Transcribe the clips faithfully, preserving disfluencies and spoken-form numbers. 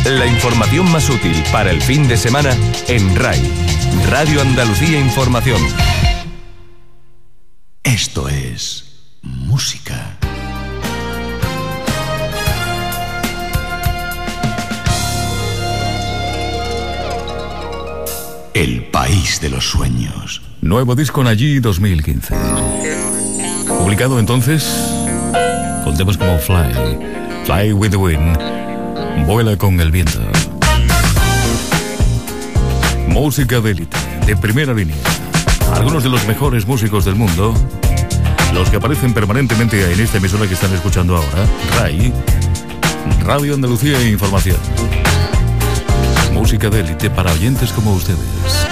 La información más útil para el fin de semana en R A I, Radio Andalucía Información. Esto es música. El país de los sueños. Nuevo disco Nayí dos mil quince. Publicado entonces con temas como Fly, Fly with the Wind, Vuela con el viento. Música de élite, de primera línea. Algunos de los mejores músicos del mundo, los que aparecen permanentemente en esta emisora que están escuchando ahora, R A I, Radio Andalucía e Información. Música de élite para oyentes como ustedes.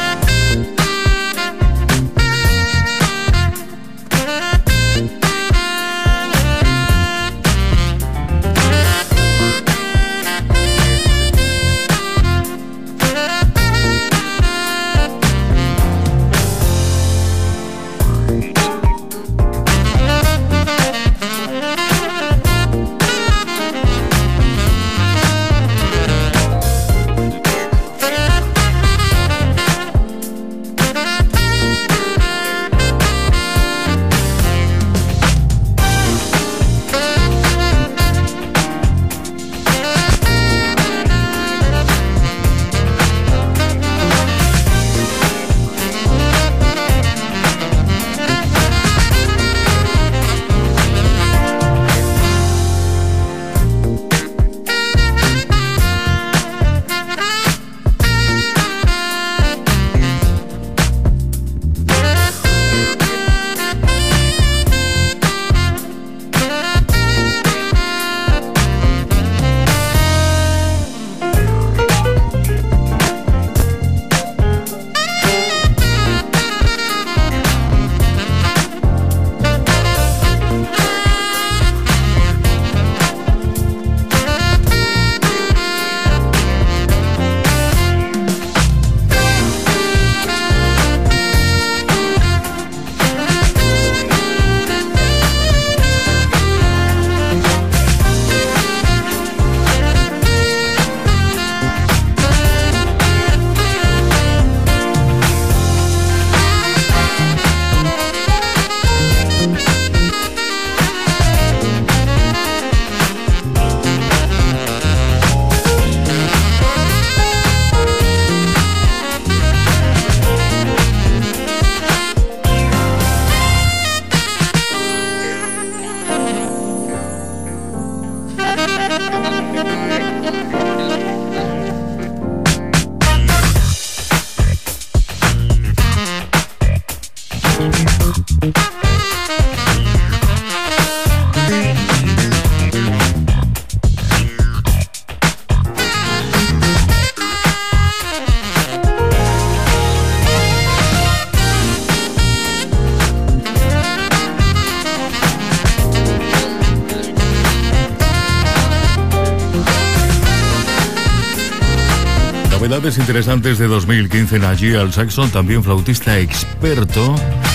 Novedades interesantes de dos mil quince, Nayí al saxo, también flautista experto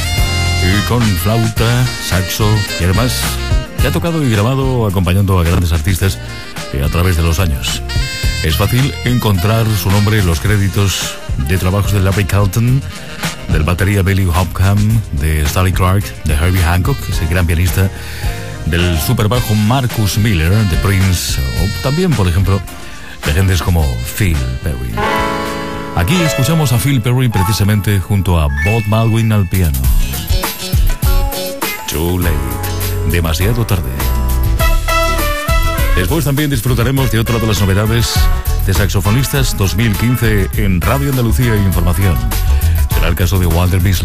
y con flauta, saxo y además que ha tocado y grabado acompañando a grandes artistas a través de los años. Es fácil encontrar su nombre en los créditos de trabajos de Larry Carlton, del batería Billy Hobcomb, de Stanley Clarke, de Herbie Hancock, ese gran pianista, del superbajo Marcus Miller, de Prince, o también, por ejemplo, de gentes como Phil Perry. Aquí escuchamos a Phil Perry precisamente junto a Bob Baldwin al piano. Too late, demasiado tarde. Después también disfrutaremos de otra de las novedades de Saxofonistas dos mil quince en Radio Andalucía e Información. Será el caso de Walter Beasley.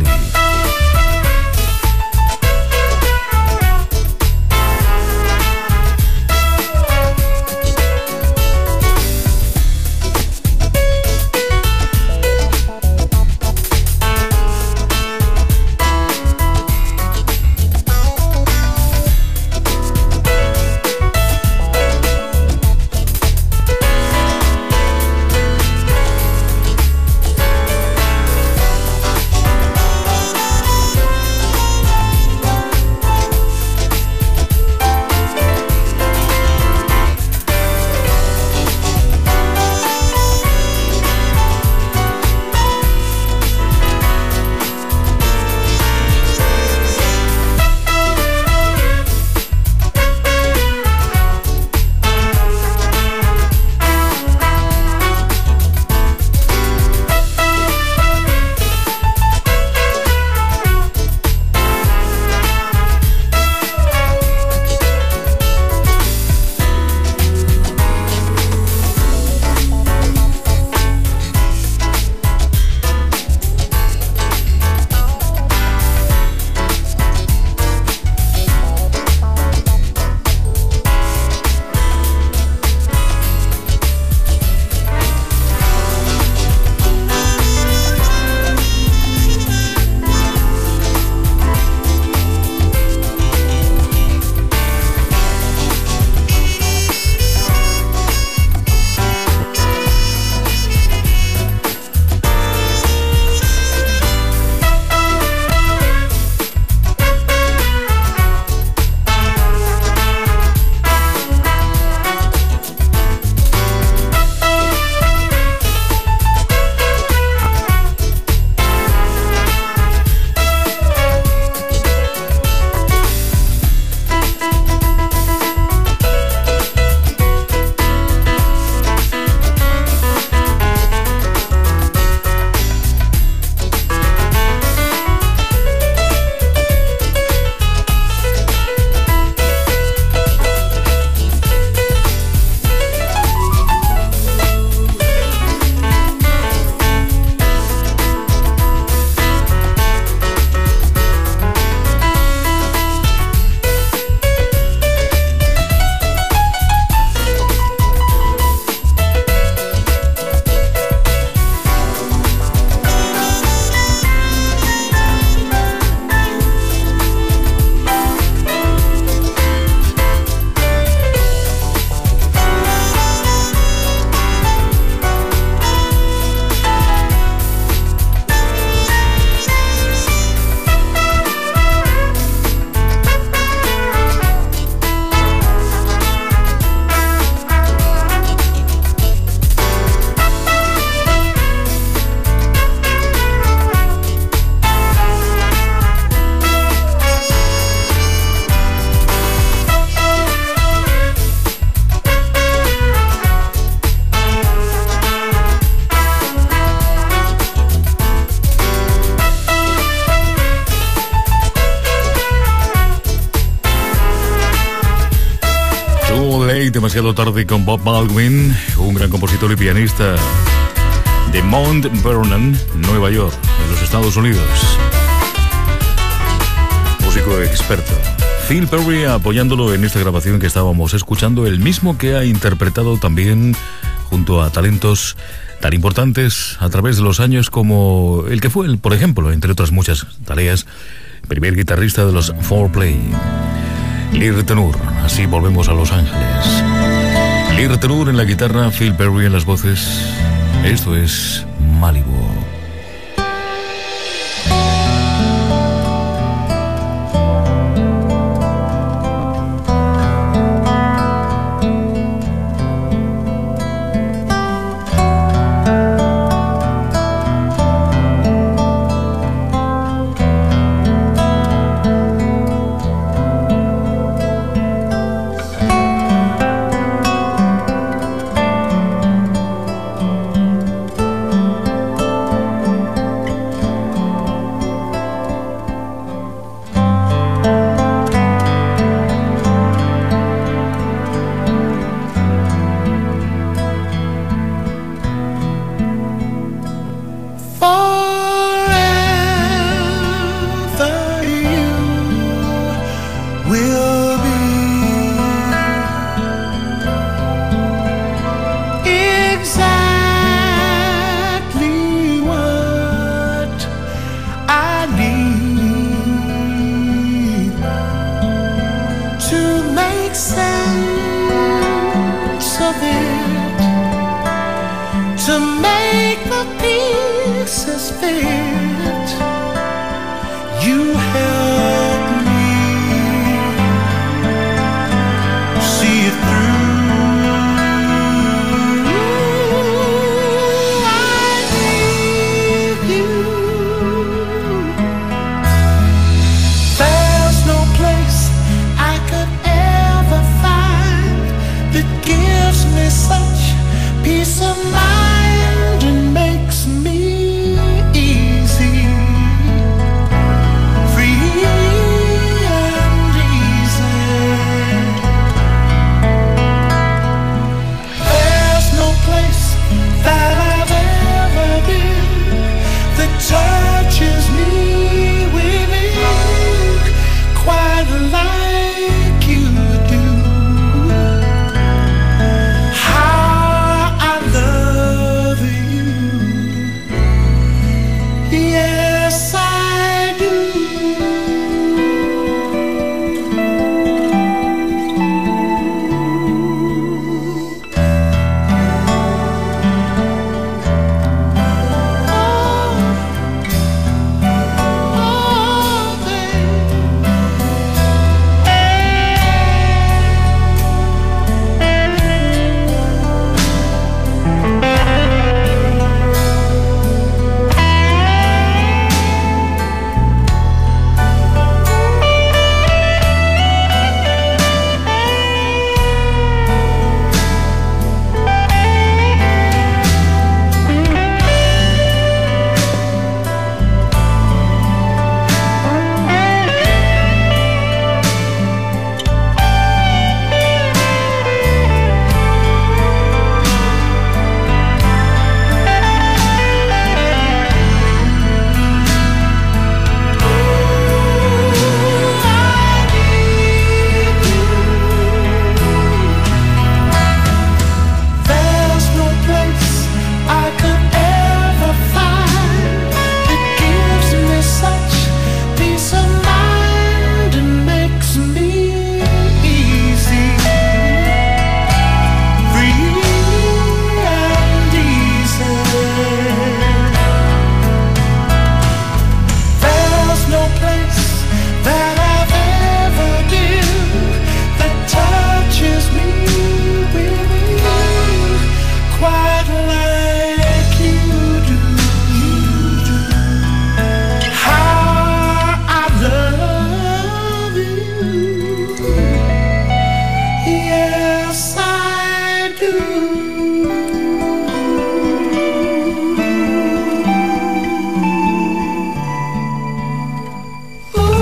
demasiado tarde con Bob Baldwin, un gran compositor y pianista de Mount Vernon, Nueva York, en los Estados Unidos. Músico experto. Phil Perry apoyándolo en esta grabación que estábamos escuchando, el mismo que ha interpretado también junto a talentos tan importantes a través de los años como el que fue, por ejemplo, entre otras muchas tareas, primer guitarrista de los four play, Lear Tenur. Así volvemos a Los Ángeles. Lear Tenur en la guitarra, Phil Perry en las voces. Esto es Malibu.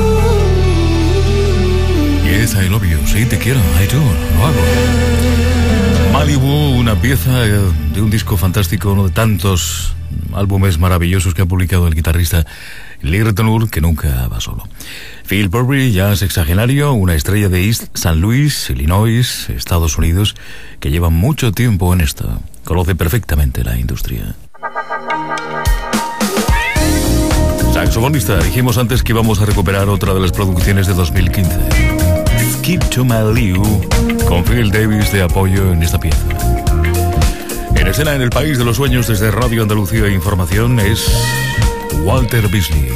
Sí, te quiero, I do, lo hago. Una pieza de un disco fantástico, uno de tantos álbumes maravillosos que ha publicado el guitarrista Lee Ritenour, que nunca va solo. Phil Purby, ya sexagenario, una estrella de East Saint Louis, Illinois, Estados Unidos, que lleva mucho tiempo en esto. Conoce perfectamente la industria. Saxofonista, dijimos antes que íbamos a recuperar otra de las producciones de dos mil quince. Skip to My Lou, con Phil Davis de apoyo en esta pieza. En escena en el País de los Sueños desde Radio Andalucía Información es Walter Beasley.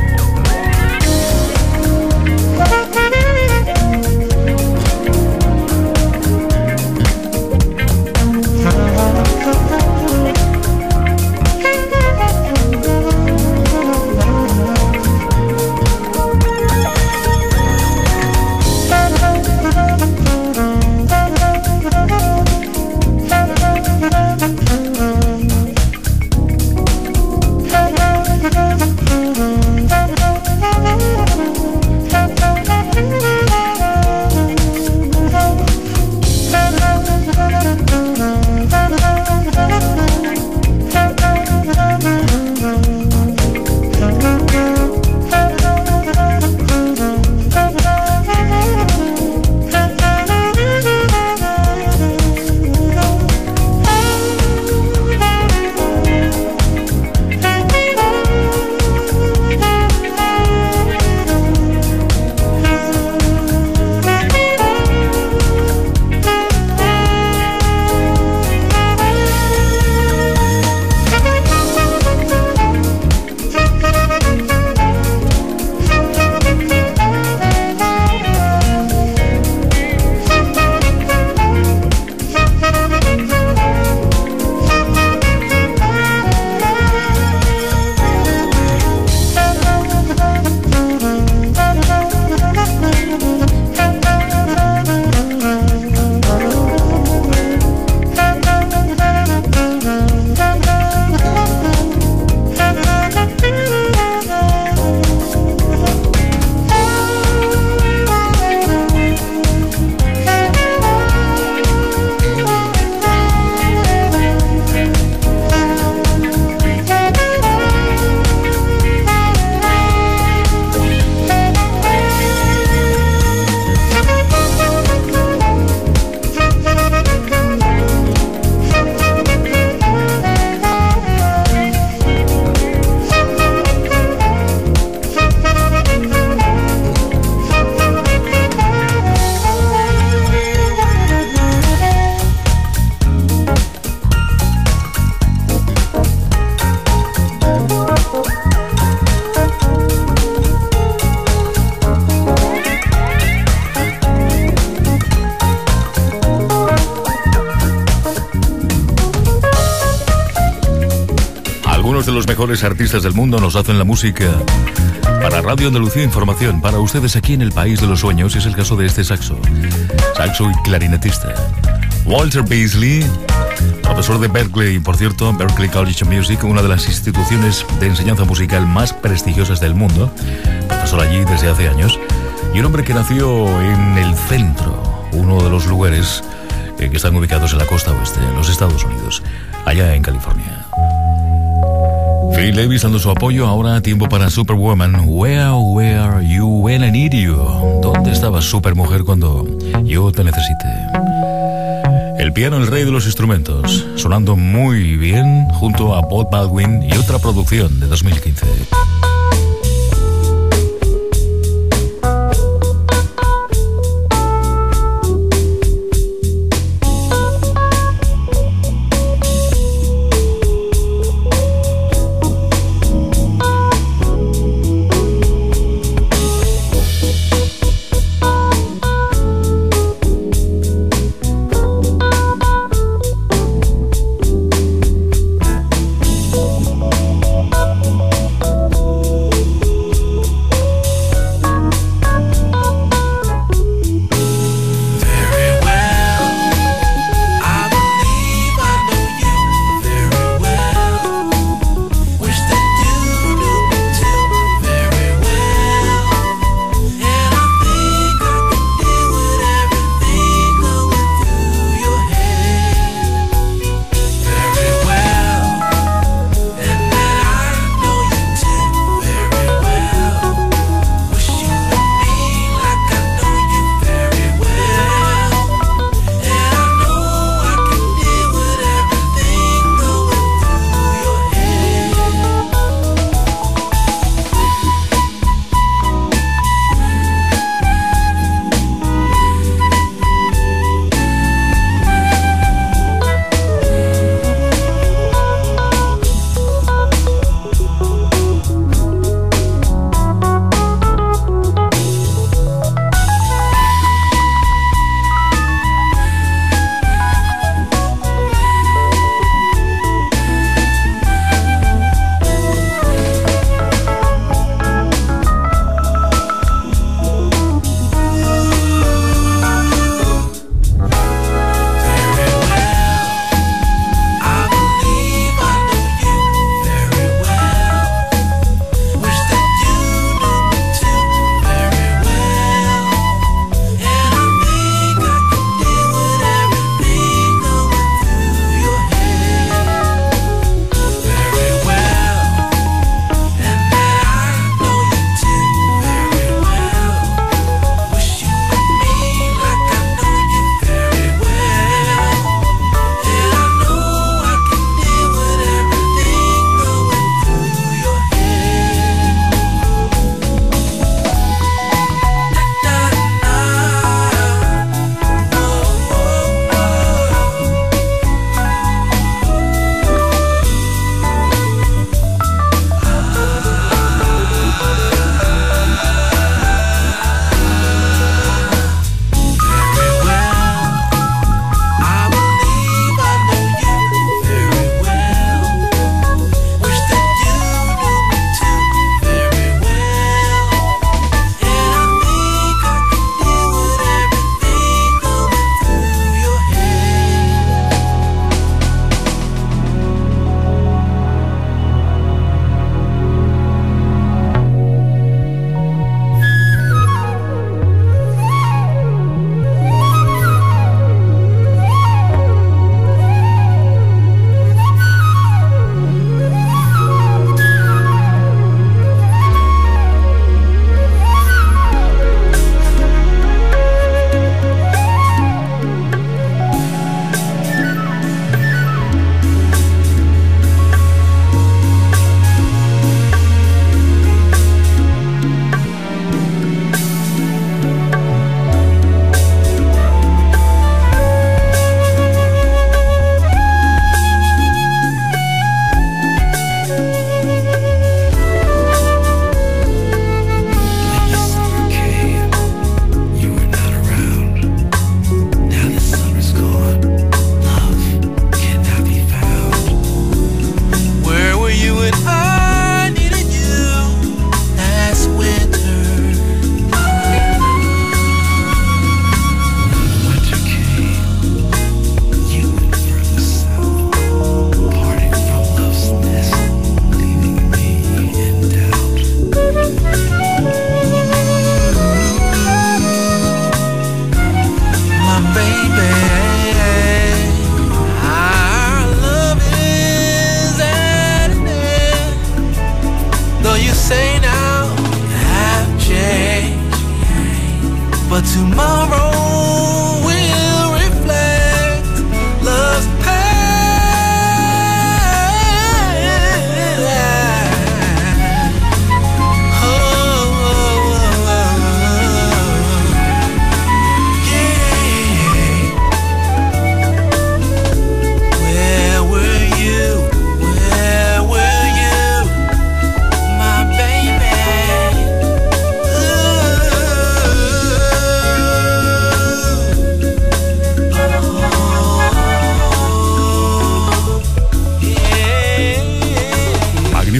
De los mejores artistas del mundo nos hacen la música para Radio Andalucía Información, para ustedes aquí en el País de los Sueños. Es el caso de este saxo, saxo y clarinetista Walter Beasley, profesor de Berklee, por cierto, Berklee College of Music, una de las instituciones de enseñanza musical más prestigiosas del mundo, profesor allí desde hace años, y un hombre que nació en el centro, uno de los lugares eh, que están ubicados en la costa oeste, en los Estados Unidos, allá en California. Phil Davis dando su apoyo. Ahora tiempo para Superwoman. Where were you when I need you? ¿Dónde estabas, Supermujer, cuando yo te necesite? El piano, el rey de los instrumentos, sonando muy bien junto a Bob Baldwin y otra producción de dos mil quince.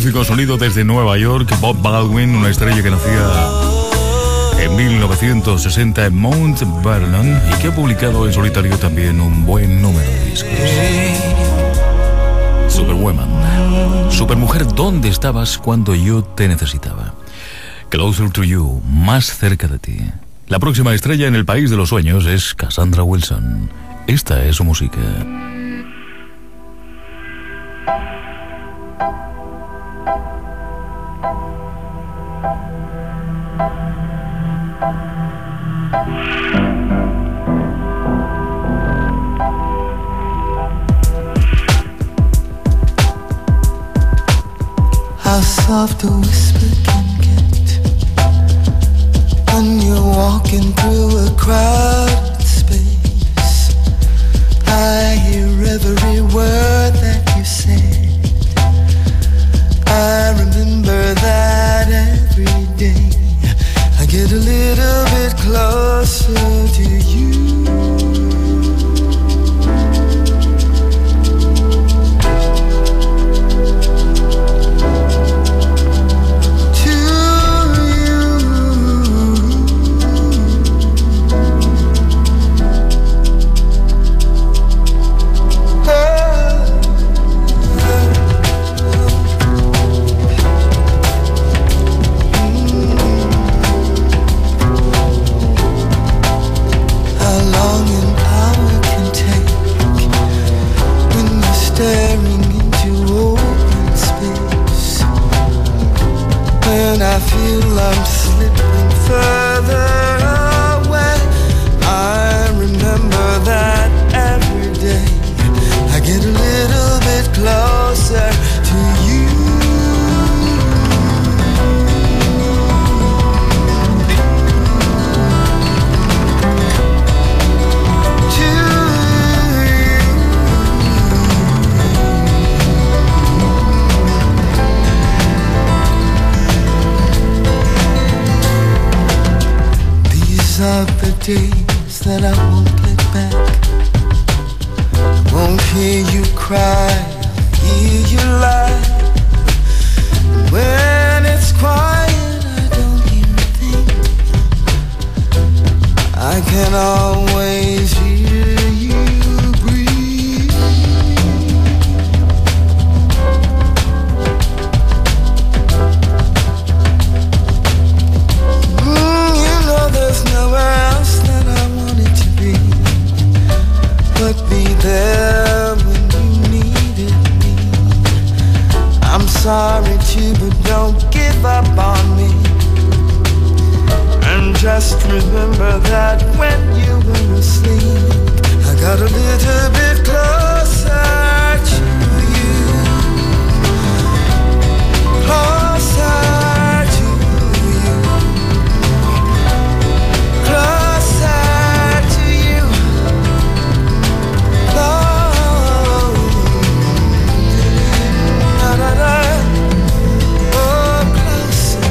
magnífico sonido desde Nueva York. Bob Baldwin, una estrella que nacía en mil novecientos sesenta en Mount Vernon y que ha publicado en solitario también un buen número de discos. Superwoman, Supermujer, ¿dónde estabas cuando yo te necesitaba? Closer to You, más cerca de ti. La próxima estrella en el país de los sueños es Cassandra Wilson. Esta es su música. How soft a whisper can get when you're walking through a crowded space. I hear every word that you said. I remember that every day. I get a little bit closer to you. I feel I'm slipping further away. I remember that every day. I get a little bit closer to you. These are the days that I won't get back. I won't hear you cry, I'll hear you lie. When it's quiet, I don't hear a thing. I can always hear you breathe. Mm, you know there's nowhere else that I wanted to be, but be there when you needed me. I'm sorry too, but don't give up on me. And just remember that when you were asleep, I got a little bit closer to you. Closer to you. Closer to you. Oh, da, da, da. Oh, closer,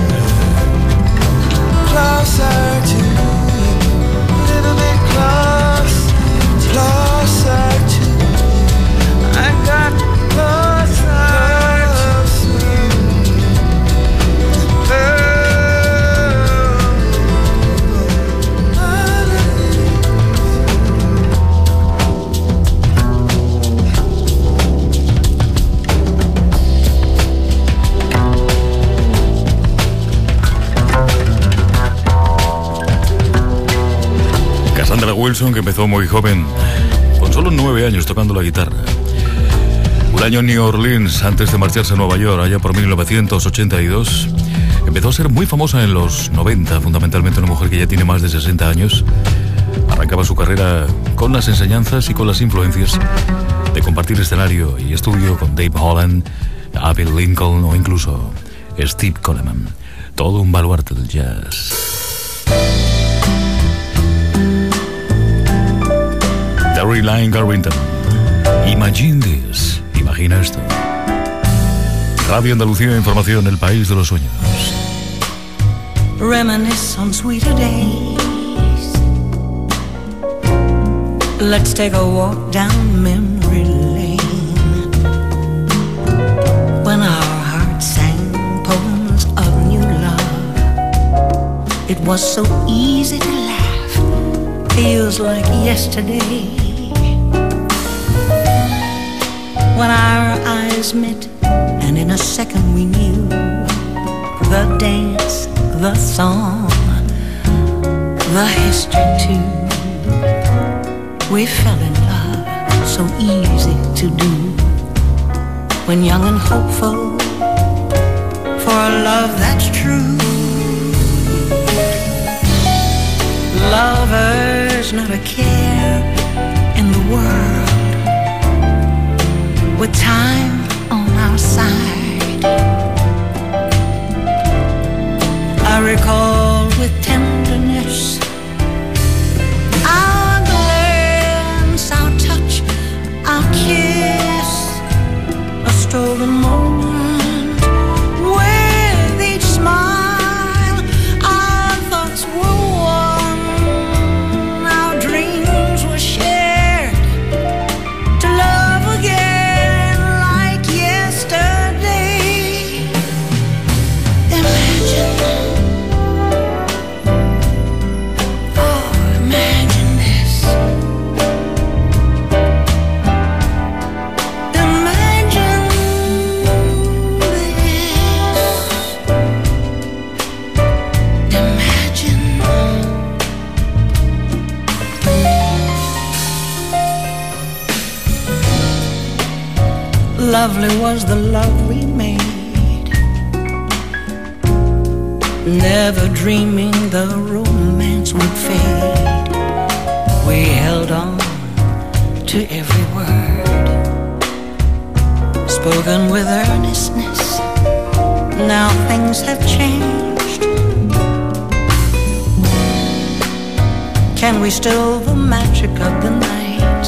closer to you. A little bit closer, closer to you. I got closer to you. Oh. Cassandra Wilson, que empezó muy joven, con solo nueve años tocando la guitarra. Un año en New Orleans antes de marcharse a Nueva York, allá por mil novecientos ochenta y dos. Empezó a ser muy famosa en los noventa, fundamentalmente una mujer que ya tiene más de sesenta años. Arrancaba su carrera con las enseñanzas y con las influencias de compartir escenario y estudio con Dave Holland, Abbey Lincoln o incluso Steve Coleman. Todo un baluarte del jazz. Terry Lyne Carrington. Imagine this. Imagina esto. Radio Andalucía, información, el país de los sueños. Reminisce on sweeter days. Let's take a walk down memory lane when our hearts sang was so easy to laugh, feels like yesterday. When our eyes met, and in a second we knew the dance, the song, the history too. We fell in love, so easy to do. When young and hopeful, for a love that's true. Lovers, not a care in the world, with time on our side. I recall with tenderness our glance, our touch, our kiss, a stolen moment with each smile. Our thoughts were one, our dreams were shared, to love again like yesterday. Imagine, oh, imagine this. Imagine lovely was the love we made, never dreaming the romance would fade. We held on to every word, spoken with earnestness. Now things have changed. Can we still the magic of the night,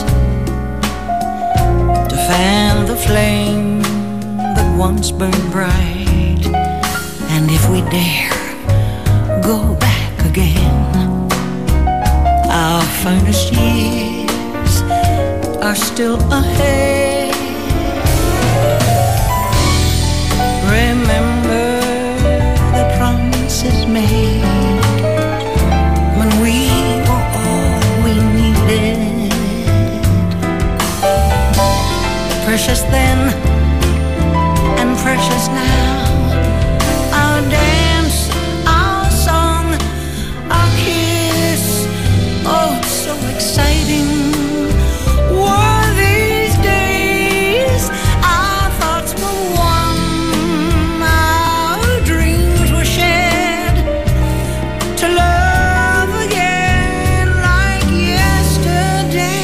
to fan the flame that once burned bright? And if we dare go back again, our finest years are still ahead. Remember the promises made when we were all we needed. Precious then and precious now, our dance, our song, our kiss, oh, so exciting were these days. Our thoughts were one, our dreams were shared, to love again like yesterday.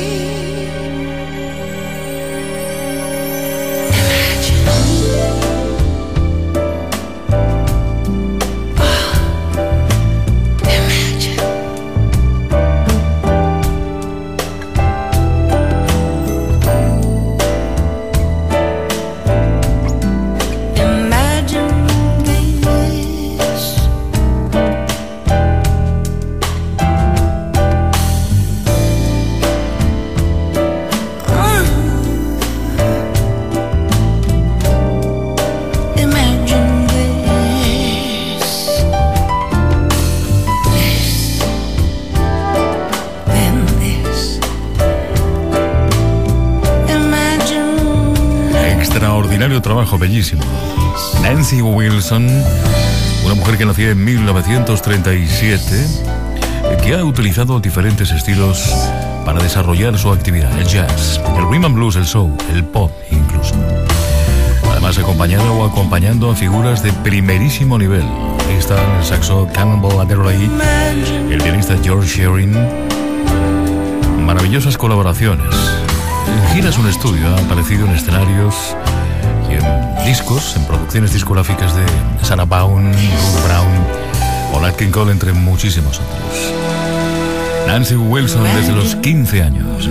Trabajo bellísimo. Nancy Wilson, una mujer que nació en mil novecientos treinta y siete, que ha utilizado diferentes estilos para desarrollar su actividad: el jazz, el rhythm and blues, el soul, el pop incluso. Además, acompañado o acompañando a figuras de primerísimo nivel. Ahí están el saxo Cannonball Adderley, el pianista George Shearing. Maravillosas colaboraciones. En giras un estudio, ha aparecido en escenarios y en discos, en producciones discográficas de Sarah Vaughan, Ruth Brown o Nat King Cole, entre muchísimos otros. Nancy Wilson desde los quince años.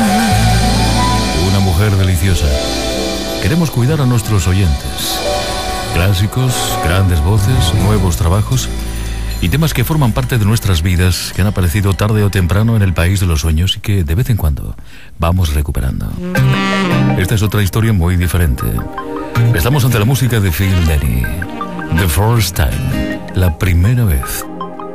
Una mujer deliciosa. Queremos cuidar a nuestros oyentes. Clásicos, grandes voces, nuevos trabajos y temas que forman parte de nuestras vidas, que han aparecido tarde o temprano en el país de los sueños y que de vez en cuando vamos recuperando. Esta es otra historia muy diferente. Estamos ante la música de Phil Denny. The First Time, la primera vez.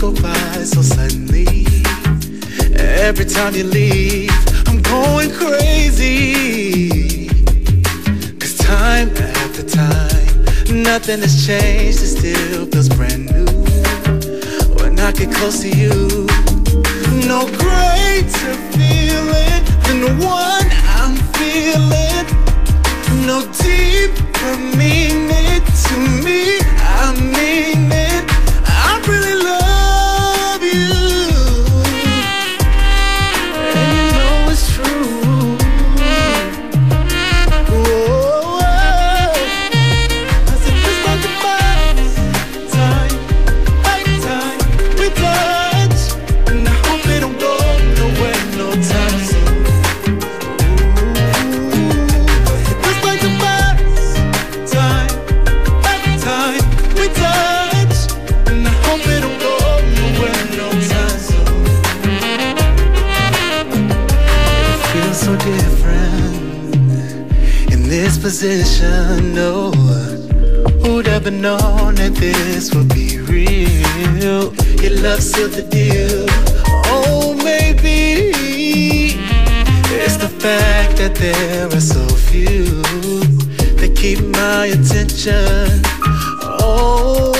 go by so suddenly. Every time you leave, I'm going crazy. Cause time after time, nothing has changed, it still feels brand new. When I get close to you, no greater feeling than the one I'm feeling. No deeper meaning to me, I mean it. I really love you, and you know it's true. Whoa, cause it feels like the first time, like time we touch, and I hope it don't go nowhere no time soon. It feels like the first time, like time we touch, and I hope it don't go nowhere no time soon. It feels so different in this position, no. Who'd ever known that this would be real? Your love sealed the deal. Oh, maybe it's the fact that there are so few that keep my attention. Oh,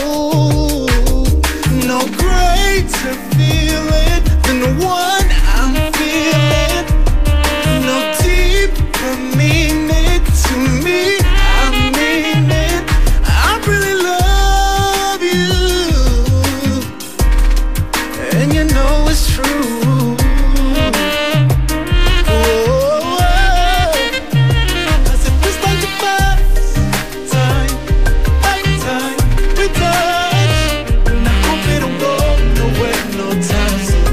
no greater feeling than the one I'm feeling. No deeper meaning to me, I mean it. I really love you, and you know it's true. Oh, cause it feels like the first time, like time we touch, and I hope it don't go nowhere no time soon.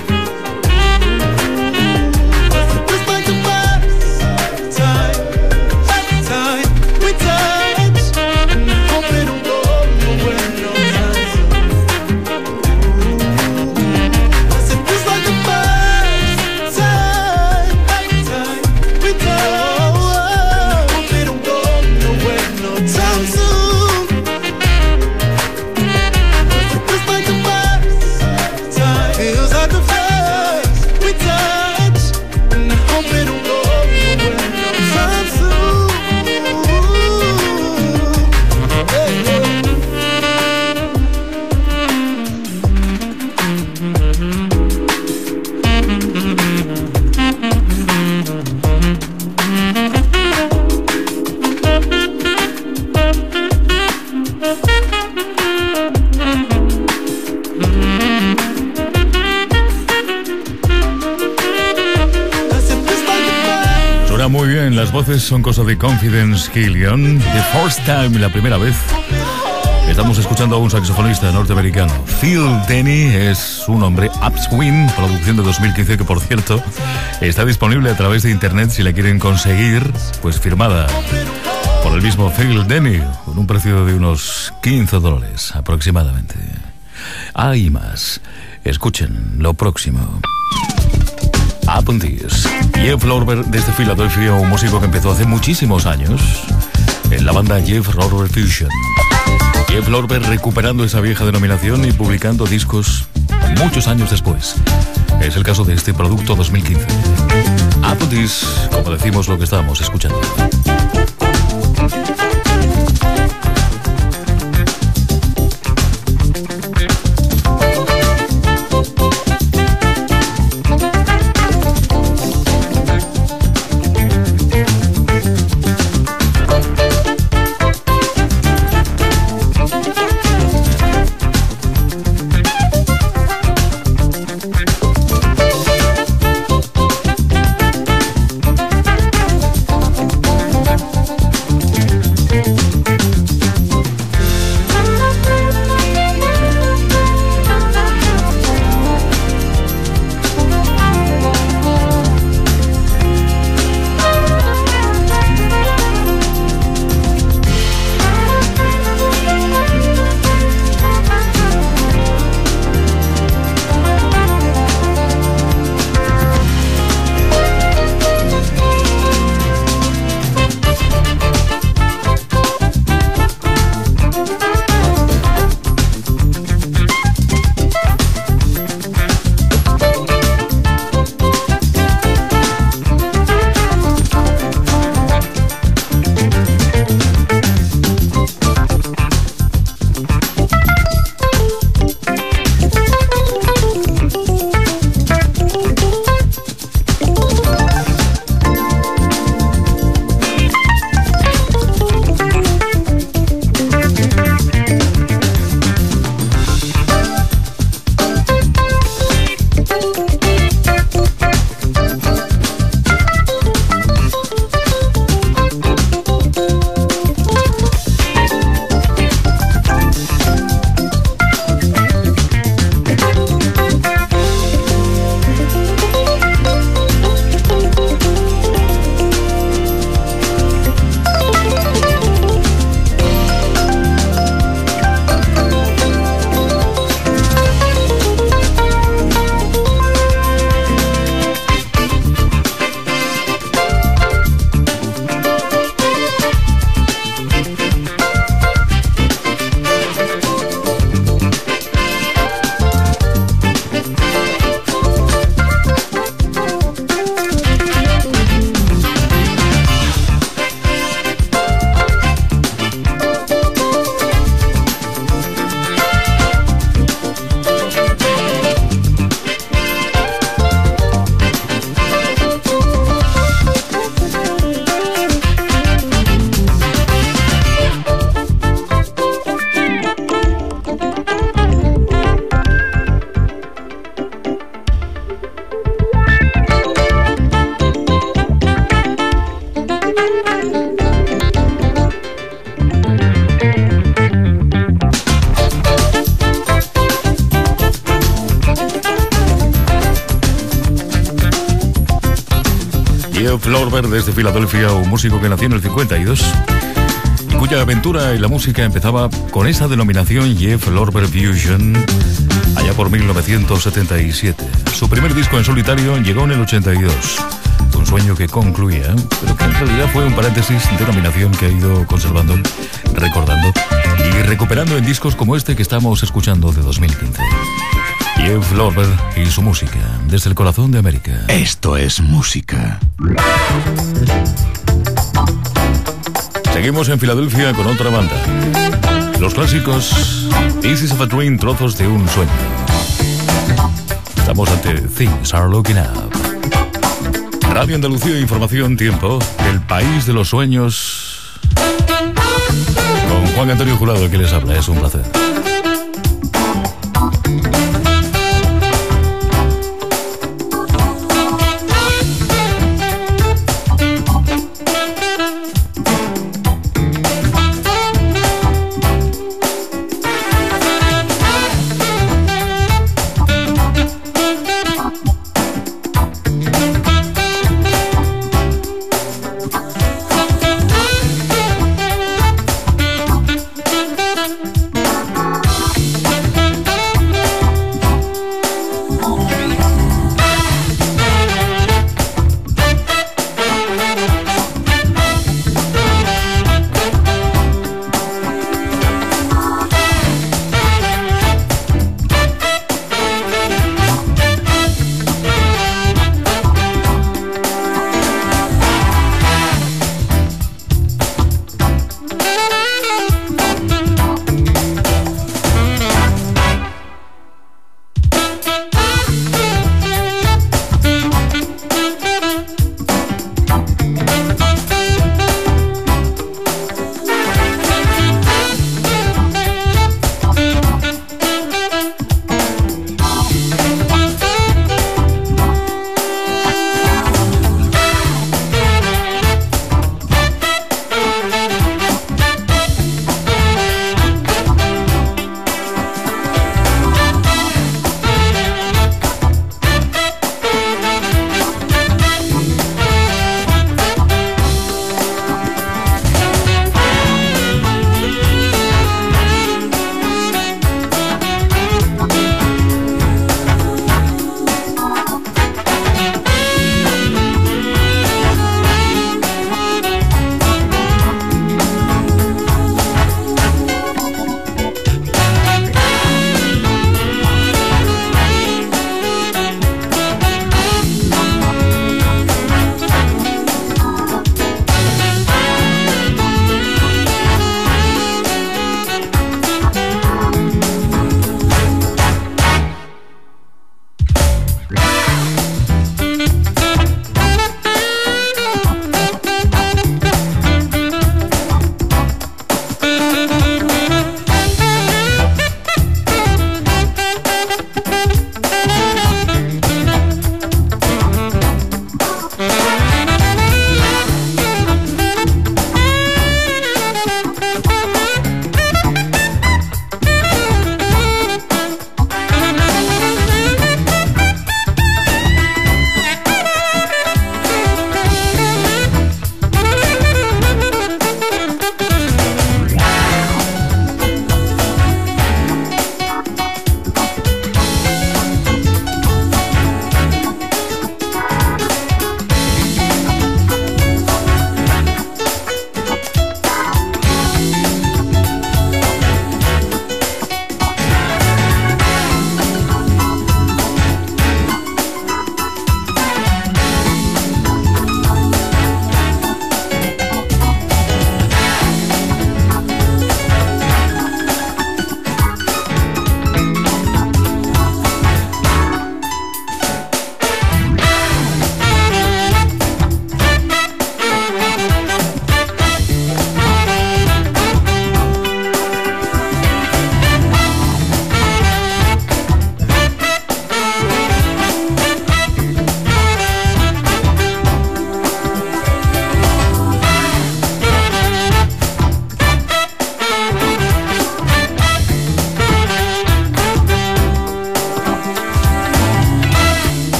Cause it feels like the first time, like time we touch, and I hope it don't go nowhere no time soon. Cause it feels like the first time, like time we touch, hope it don't go nowhere no time soon. Feels like the first time, feels like the first we touch, and I hope it don't go nowhere no time soon. Hey, hey. Cause it feels like the first. Suena muy bien, las voces son cosa de Confidence Killian. The First Time, la primera vez. Estamos escuchando a un saxofonista norteamericano. Phil Denny es su nombre. Upswing, producción de dos mil quince, que por cierto está disponible a través de internet si la quieren conseguir, pues firmada por el mismo Phil Denny, con un precio de unos quince dólares aproximadamente. Hay más. Escuchen lo próximo. Apprentice. Jeff Lorber desde Filadelfia, un músico que empezó hace muchísimos años en la banda Jeff Lorber Fusion. Jeff Lorber recuperando esa vieja denominación y publicando discos muchos años después. Es el caso de este producto dos mil quince. Apprentice, como decimos lo que estábamos escuchando. Jeff Lorber desde Filadelfia, un músico que nació en el cincuenta y dos y cuya aventura en la música empezaba con esa denominación Jeff Lorber Fusion allá por mil novecientos setenta y siete. Su primer disco en solitario llegó en el ochenta y dos. Un sueño que concluía, pero que en realidad fue un paréntesis, denominación que ha ido conservando, recordando y recuperando en discos como este que estamos escuchando de dos mil quince. Jeff Lorber y su música, desde el corazón de América. Esto es música. Seguimos en Filadelfia con otra banda. Los clásicos Pieces of a Dream, trozos de un sueño. Estamos ante Things Are Looking Up. Radio Andalucía, información, tiempo, el país de los sueños. Con Juan Antonio Jurado, que les habla, es un placer.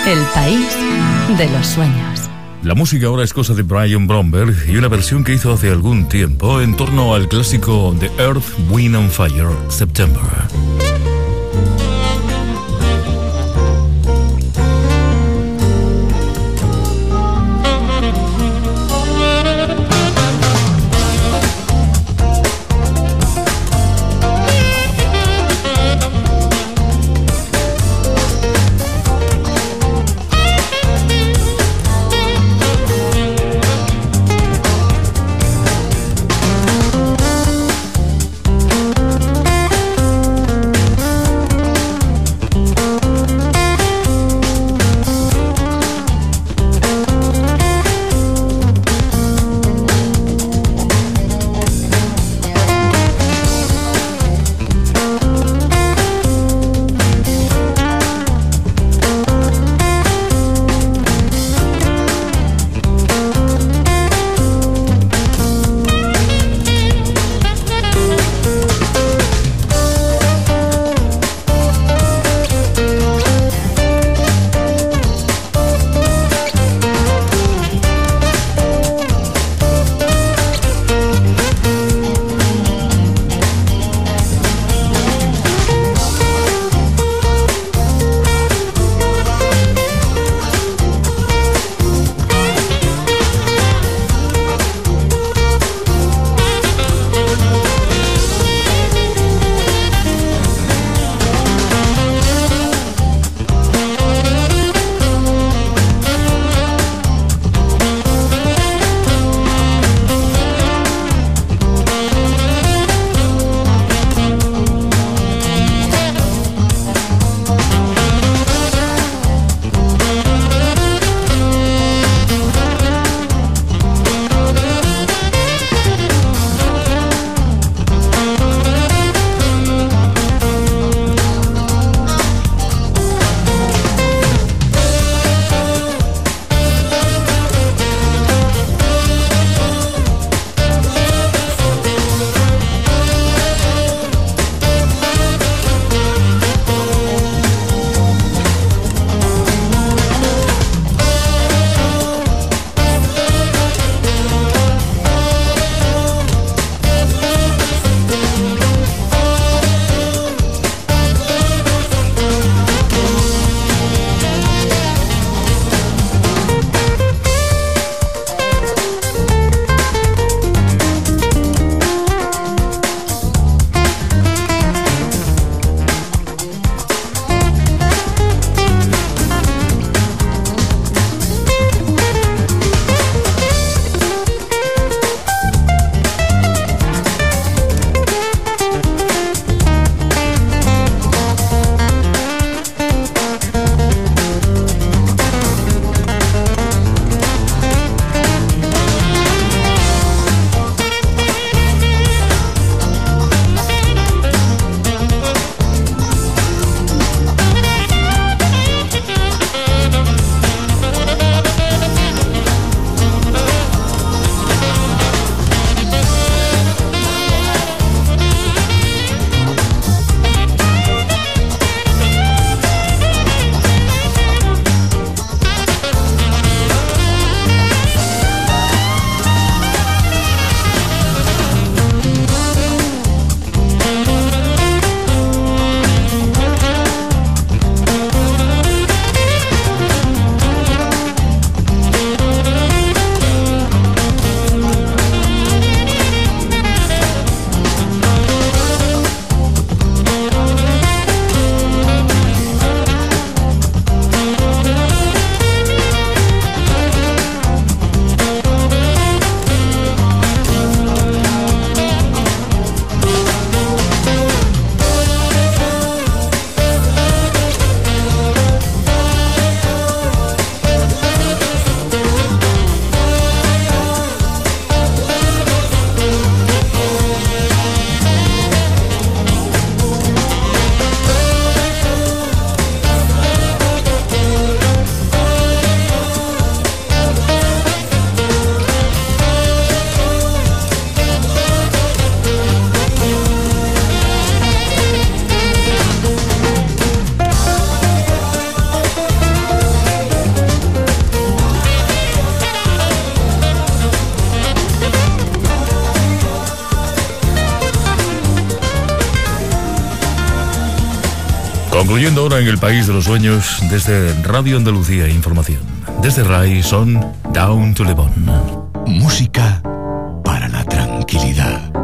El país de los sueños. La música ahora es cosa de Brian Bromberg y una versión que hizo hace algún tiempo en torno al clásico The Earth, Wind and Fire, September. Concluyendo ahora en el País de los Sueños, desde Radio Andalucía Información. Desde RAI son Down to Lebón. Música para la tranquilidad.